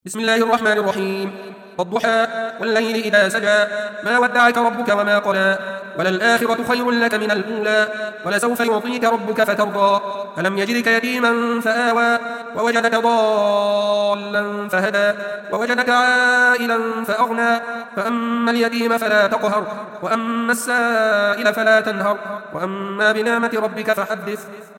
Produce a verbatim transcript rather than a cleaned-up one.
بسم الله الرحمن الرحيم. والضحى والليل إذا سجى ما ودعك ربك وما قلى وللآخرة خير لك من الأولى ولسوف يعطيك ربك فترضى ألم يجدك يتيما فآوى ووجدك ضالا فهدى ووجدك عائلا فأغنى فأما اليتيم فلا تقهر وأما السائل فلا تنهر وأما بنعمة ربك فحدث.